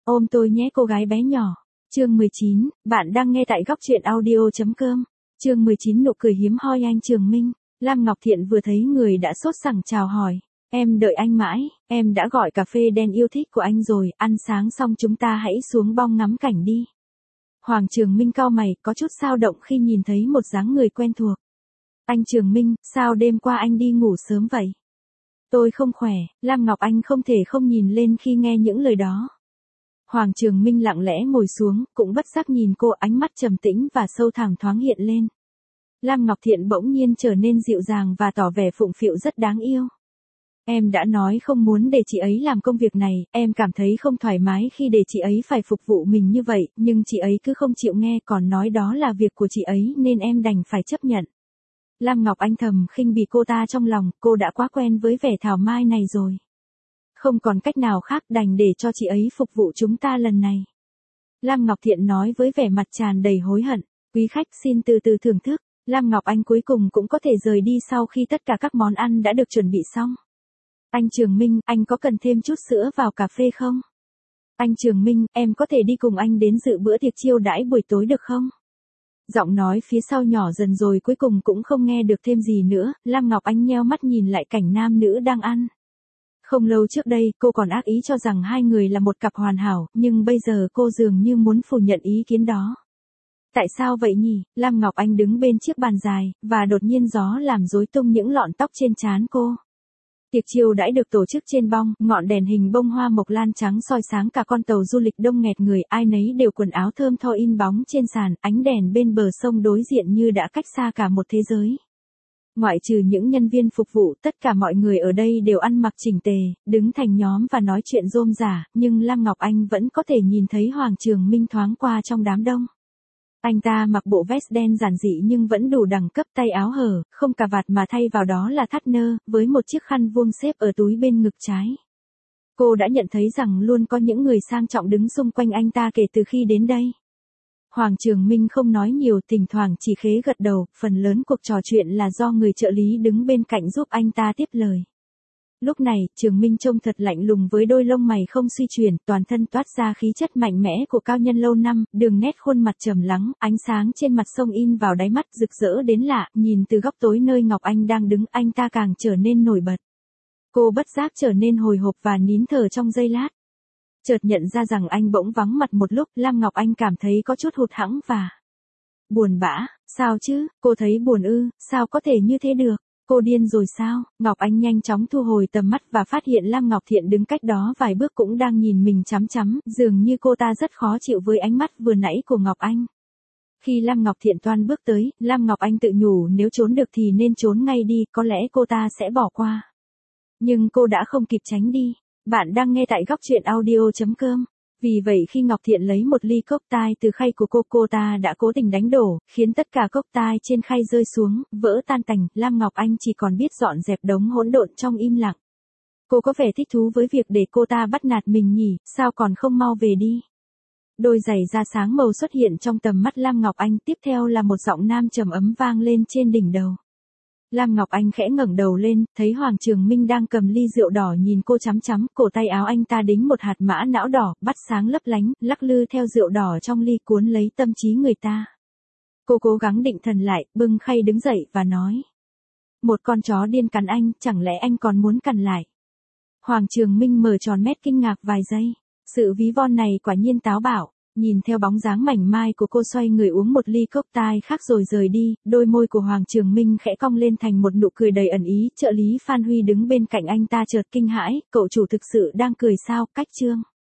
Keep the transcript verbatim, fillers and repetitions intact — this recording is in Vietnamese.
ôm tôi nhé cô gái bé nhỏ. Chương mười chín, bạn đang nghe tại góc truyện audio.com. Chương mười chín nụ cười hiếm hoi anh Trường Minh. Lam Ngọc Thiện vừa thấy người đã sốt sẳng chào hỏi. Em đợi anh mãi, em đã gọi cà phê đen yêu thích của anh rồi, ăn sáng xong chúng ta hãy xuống bong ngắm cảnh đi. Hoàng Trường Minh cau mày, có chút xao động khi nhìn thấy một dáng người quen thuộc. Anh Trường Minh, sao đêm qua anh đi ngủ sớm vậy? Tôi không khỏe, Lam Ngọc Anh không thể không nhìn lên khi nghe những lời đó. Hoàng Trường Minh lặng lẽ ngồi xuống, cũng bất giác nhìn cô, ánh mắt trầm tĩnh và sâu thẳm thoáng hiện lên. Lam Ngọc Thiện bỗng nhiên trở nên dịu dàng và tỏ vẻ phụng phịu rất đáng yêu. Em đã nói không muốn để chị ấy làm công việc này, em cảm thấy không thoải mái khi để chị ấy phải phục vụ mình như vậy, nhưng chị ấy cứ không chịu nghe, còn nói đó là việc của chị ấy nên em đành phải chấp nhận. Lam Ngọc Anh thầm khinh bỉ cô ta trong lòng, cô đã quá quen với vẻ thảo mai này rồi. Không còn cách nào khác, đành để cho chị ấy phục vụ chúng ta lần này. Lam Ngọc Thiện nói với vẻ mặt tràn đầy hối hận. Quý khách xin từ từ thưởng thức. Lam Ngọc Anh cuối cùng cũng có thể rời đi sau khi tất cả các món ăn đã được chuẩn bị xong. Anh Trường Minh, anh có cần thêm chút sữa vào cà phê không? Anh Trường Minh, em có thể đi cùng anh đến dự bữa tiệc chiêu đãi buổi tối được không? Giọng nói phía sau nhỏ dần rồi cuối cùng cũng không nghe được thêm gì nữa. Lam Ngọc Anh nheo mắt nhìn lại cảnh nam nữ đang ăn. Không lâu trước đây, cô còn ác ý cho rằng hai người là một cặp hoàn hảo, nhưng bây giờ cô dường như muốn phủ nhận ý kiến đó. Tại sao vậy nhỉ? Lam Ngọc Anh đứng bên chiếc bàn dài, và đột nhiên gió làm rối tung những lọn tóc trên trán cô. Tiệc chiêu đãi được tổ chức trên bong, ngọn đèn hình bông hoa mộc lan trắng soi sáng cả con tàu du lịch đông nghẹt người, ai nấy đều quần áo thơm tho in bóng trên sàn, ánh đèn bên bờ sông đối diện như đã cách xa cả một thế giới. Ngoại trừ những nhân viên phục vụ, tất cả mọi người ở đây đều ăn mặc chỉnh tề, đứng thành nhóm và nói chuyện rôm rả, nhưng Lam Ngọc Anh vẫn có thể nhìn thấy Hoàng Trường Minh thoáng qua trong đám đông. Anh ta mặc bộ vest đen giản dị nhưng vẫn đủ đẳng cấp, tay áo hở, không cà vạt mà thay vào đó là thắt nơ, với một chiếc khăn vuông xếp ở túi bên ngực trái. Cô đã nhận thấy rằng luôn có những người sang trọng đứng xung quanh anh ta kể từ khi đến đây. Hoàng Trường Minh không nói nhiều, thỉnh thoảng chỉ khẽ gật đầu, phần lớn cuộc trò chuyện là do người trợ lý đứng bên cạnh giúp anh ta tiếp lời. Lúc này, Trường Minh trông thật lạnh lùng với đôi lông mày không suy chuyển, toàn thân toát ra khí chất mạnh mẽ của cao nhân lâu năm, đường nét khuôn mặt trầm lắng, ánh sáng trên mặt sông in vào đáy mắt rực rỡ đến lạ, nhìn từ góc tối nơi Ngọc Anh đang đứng, anh ta càng trở nên nổi bật. Cô bất giác trở nên hồi hộp và nín thở trong giây lát. Chợt nhận ra rằng anh bỗng vắng mặt một lúc, Lam Ngọc Anh cảm thấy có chút hụt hẫng và buồn bã. Sao chứ, cô thấy buồn ư, sao có thể như thế được? Cô điên rồi sao? Ngọc Anh nhanh chóng thu hồi tầm mắt và phát hiện Lam Ngọc Thiện đứng cách đó vài bước cũng đang nhìn mình chằm chằm, dường như cô ta rất khó chịu với ánh mắt vừa nãy của Ngọc Anh. Khi Lam Ngọc Thiện toan bước tới, Lam Ngọc Anh tự nhủ nếu trốn được thì nên trốn ngay đi, có lẽ cô ta sẽ bỏ qua. Nhưng cô đã không kịp tránh đi. Bạn đang nghe tại góc truyện audio.com. Vì vậy khi Ngọc Thiện lấy một ly cốc tai từ khay của cô, cô ta đã cố tình đánh đổ, khiến tất cả cốc tai trên khay rơi xuống, vỡ tan tành. Lam Ngọc Anh chỉ còn biết dọn dẹp đống hỗn độn trong im lặng. Cô có vẻ thích thú với việc để cô ta bắt nạt mình nhỉ, sao còn không mau về đi. Đôi giày da sáng màu xuất hiện trong tầm mắt Lam Ngọc Anh, tiếp theo là một giọng nam trầm ấm vang lên trên đỉnh đầu. Lam Ngọc Anh khẽ ngẩng đầu lên, thấy Hoàng Trường Minh đang cầm ly rượu đỏ nhìn cô chằm chằm, cổ tay áo anh ta đính một hạt mã não đỏ, bắt sáng lấp lánh, lắc lư theo rượu đỏ trong ly cuốn lấy tâm trí người ta. Cô cố gắng định thần lại, bưng khay đứng dậy và nói. Một con chó điên cắn anh, chẳng lẽ anh còn muốn cắn lại? Hoàng Trường Minh mở tròn mét kinh ngạc vài giây. Sự ví von này quả nhiên táo bạo. Nhìn theo bóng dáng mảnh mai của cô xoay người uống một ly cốc tai khác rồi rời đi, đôi môi của Hoàng Trường Minh khẽ cong lên thành một nụ cười đầy ẩn ý. Trợ lý Phan Huy đứng bên cạnh anh ta chợt kinh hãi, cậu chủ thực sự đang cười sao? Cách Trương